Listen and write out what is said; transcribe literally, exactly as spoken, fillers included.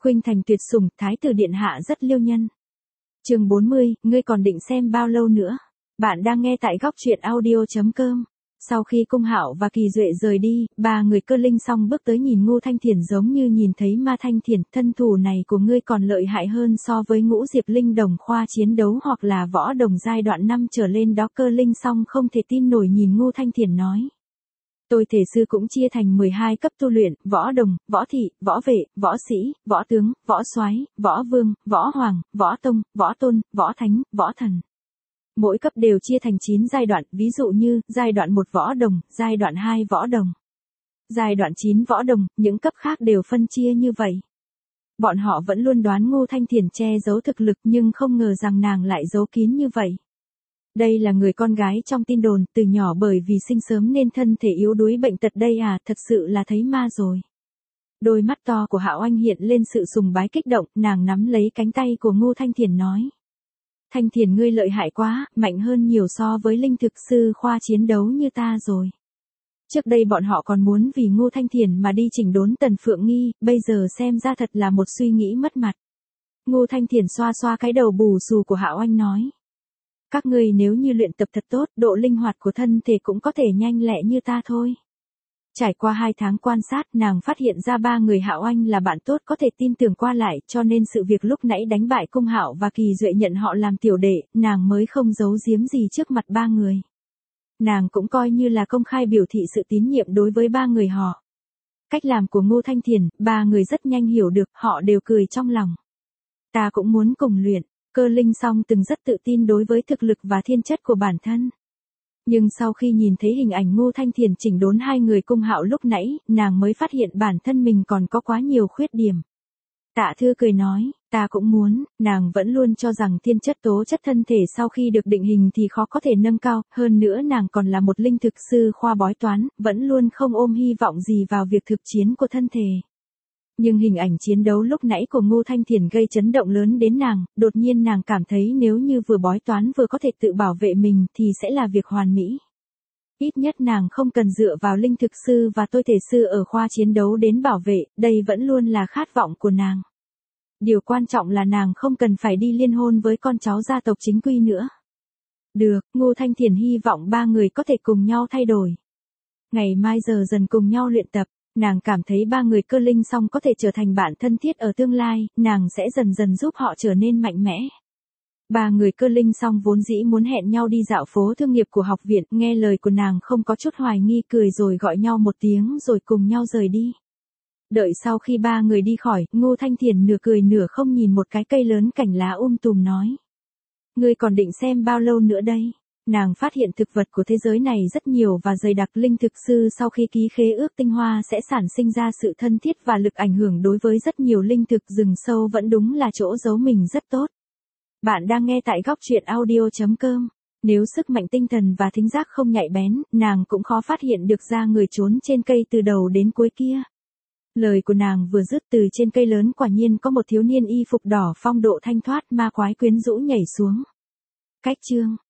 Khuynh thành tuyệt sủng, thái tử điện hạ rất liêu nhân. Chương bốn mươi, ngươi còn định xem bao lâu nữa? Bạn đang nghe tại góc truyện audio chấm com. Sau khi Cung Hạo và Kỳ Duệ rời đi, ba người Cơ Linh Song bước tới nhìn Ngô Thanh Thiển giống như nhìn thấy ma Thanh Thiển, thân thủ này của ngươi còn lợi hại hơn so với Ngũ Diệp Linh đồng khoa chiến đấu hoặc là võ đồng giai đoạn năm trở lên đó. Cơ Linh Song không thể tin nổi nhìn Ngô Thanh Thiển nói. Tôi thể sư cũng chia thành mười hai cấp tu luyện, võ đồng, võ thị, võ vệ, võ sĩ, võ tướng, võ soái, võ vương, võ hoàng, võ tông, võ tôn, võ thánh, võ thần. Mỗi cấp đều chia thành chín giai đoạn, ví dụ như, giai đoạn một võ đồng, giai đoạn hai võ đồng. Giai đoạn chín võ đồng, những cấp khác đều phân chia như vậy. Bọn họ vẫn luôn đoán Ngô Thanh Thiển che giấu thực lực nhưng không ngờ rằng nàng lại giấu kín như vậy. Đây là người con gái trong tin đồn, từ nhỏ bởi vì sinh sớm nên thân thể yếu đuối bệnh tật đây à, thật sự là thấy ma rồi. Đôi mắt to của Hạo Anh hiện lên sự sùng bái kích động, nàng nắm lấy cánh tay của Ngô Thanh Thiển nói. Thanh Thiển ngươi lợi hại quá, mạnh hơn nhiều so với linh thực sư khoa chiến đấu như ta rồi. Trước đây bọn họ còn muốn vì Ngô Thanh Thiển mà đi chỉnh đốn Tần Phượng Nghi, bây giờ xem ra thật là một suy nghĩ mất mặt. Ngô Thanh Thiển xoa xoa cái đầu bù xù của Hạo Anh nói. Các ngươi nếu như luyện tập thật tốt, độ linh hoạt của thân thể cũng có thể nhanh lẹ như ta thôi. Trải qua hai tháng quan sát, nàng phát hiện ra ba người Hạo Anh là bạn tốt có thể tin tưởng qua lại, cho nên sự việc lúc nãy đánh bại Cung Hạo và Kỳ Duệ nhận họ làm tiểu đệ, nàng mới không giấu giếm gì trước mặt ba người. Nàng cũng coi như là công khai biểu thị sự tín nhiệm đối với ba người họ. Cách làm của Ngô Thanh Thiển, ba người rất nhanh hiểu được, họ đều cười trong lòng. Ta cũng muốn cùng luyện. Cơ Linh Song từng rất tự tin đối với thực lực và thiên chất của bản thân. Nhưng sau khi nhìn thấy hình ảnh Ngô Thanh Thiển chỉnh đốn hai người Cung Hạo lúc nãy, nàng mới phát hiện bản thân mình còn có quá nhiều khuyết điểm. Tạ Thư cười nói, ta cũng muốn, nàng vẫn luôn cho rằng thiên chất tố chất thân thể sau khi được định hình thì khó có thể nâng cao, hơn nữa nàng còn là một linh thực sư khoa bói toán, vẫn luôn không ôm hy vọng gì vào việc thực chiến của thân thể. Nhưng hình ảnh chiến đấu lúc nãy của Ngô Thanh Thiển gây chấn động lớn đến nàng, đột nhiên nàng cảm thấy nếu như vừa bói toán vừa có thể tự bảo vệ mình thì sẽ là việc hoàn mỹ. Ít nhất nàng không cần dựa vào linh thực sư và tôi thể sư ở khoa chiến đấu đến bảo vệ, đây vẫn luôn là khát vọng của nàng. Điều quan trọng là nàng không cần phải đi liên hôn với con cháu gia tộc chính quy nữa. Được, Ngô Thanh Thiển hy vọng ba người có thể cùng nhau thay đổi. Ngày mai giờ dần cùng nhau luyện tập. Nàng cảm thấy ba người Cơ Linh Song có thể trở thành bạn thân thiết ở tương lai, nàng sẽ dần dần giúp họ trở nên mạnh mẽ. Ba người Cơ Linh Song vốn dĩ muốn hẹn nhau đi dạo phố thương nghiệp của học viện, nghe lời của nàng không có chút hoài nghi, cười rồi gọi nhau một tiếng rồi cùng nhau rời đi. Đợi sau khi ba người đi khỏi, Ngô Thanh Thiển nửa cười nửa không nhìn một cái cây lớn cành lá um tùm nói. Ngươi còn định xem bao lâu nữa đây? Nàng phát hiện thực vật của thế giới này rất nhiều và dày đặc, linh thực sư sau khi ký khế ước tinh hoa sẽ sản sinh ra sự thân thiết và lực ảnh hưởng đối với rất nhiều linh thực, rừng sâu vẫn đúng là chỗ giấu mình rất tốt. Bạn đang nghe tại góc truyện audio chấm com. Nếu sức mạnh tinh thần và thính giác không nhạy bén, nàng cũng khó phát hiện được ra người trốn trên cây từ đầu đến cuối kia. Lời của nàng vừa dứt, từ trên cây lớn quả nhiên có một thiếu niên y phục đỏ phong độ thanh thoát ma quái quyến rũ nhảy xuống. Cách chương